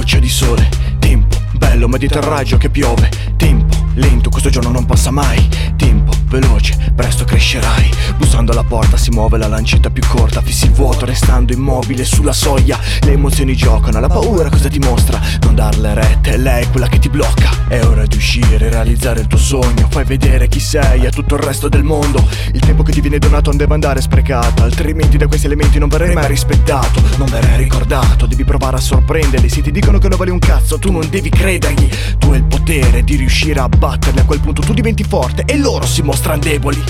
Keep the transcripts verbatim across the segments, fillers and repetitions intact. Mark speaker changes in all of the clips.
Speaker 1: faccia di sole. Tempo bello ma dietro il raggio che piove. Tempo lento, questo giorno non passa mai. Tempo veloce, presto crescerai. Bussando alla porta si muove la lancetta più corta. Fissi il vuoto restando immobile sulla soglia. Le emozioni giocano, la paura cosa ti mostra? Non darle rette, lei è quella che ti blocca. È ora di uscire, realizzare il tuo sogno. Fai vedere chi sei a tutto il resto del mondo. Il tempo che ti viene donato non deve andare sprecato, altrimenti da questi elementi non verrai mai rispettato. Non verrai ricordato, devi provare a sorprenderli. Se ti dicono che non vali un cazzo, tu non devi credergli. Tu hai il potere di riuscire a batterli. A quel punto tu diventi forte e loro si mostrano deboli.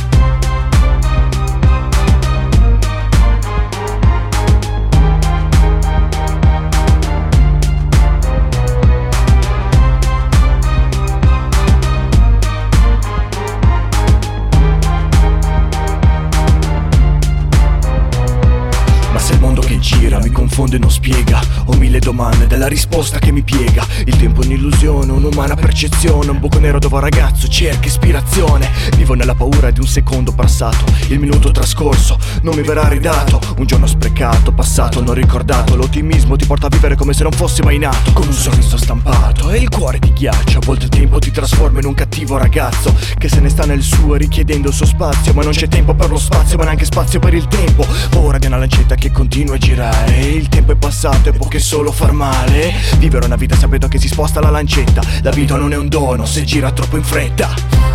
Speaker 1: Gira, mi confonde e non spiega. Ho mille domande della risposta che mi piega. Il tempo è un'illusione, un'umana percezione. Un buco nero dove un ragazzo cerca ispirazione. Vivo nella paura di un secondo passato. Il minuto trascorso non mi verrà ridato. Un giorno sprecato, passato, non ricordato. L'ottimismo ti porta a vivere come se non fossi mai nato. Con un sorriso stampato e il cuore ti ghiaccia. A volte il tempo ti trasforma in un cattivo ragazzo che se ne sta nel suo richiedendo il suo spazio. Ma non c'è tempo per lo spazio, ma neanche spazio per il tempo. Paura di una lancetta che continua a girare. Il tempo è passato e può che solo far male. Vivere una vita sapendo che si sposta la lancetta. La vita non è un dono se gira troppo in fretta.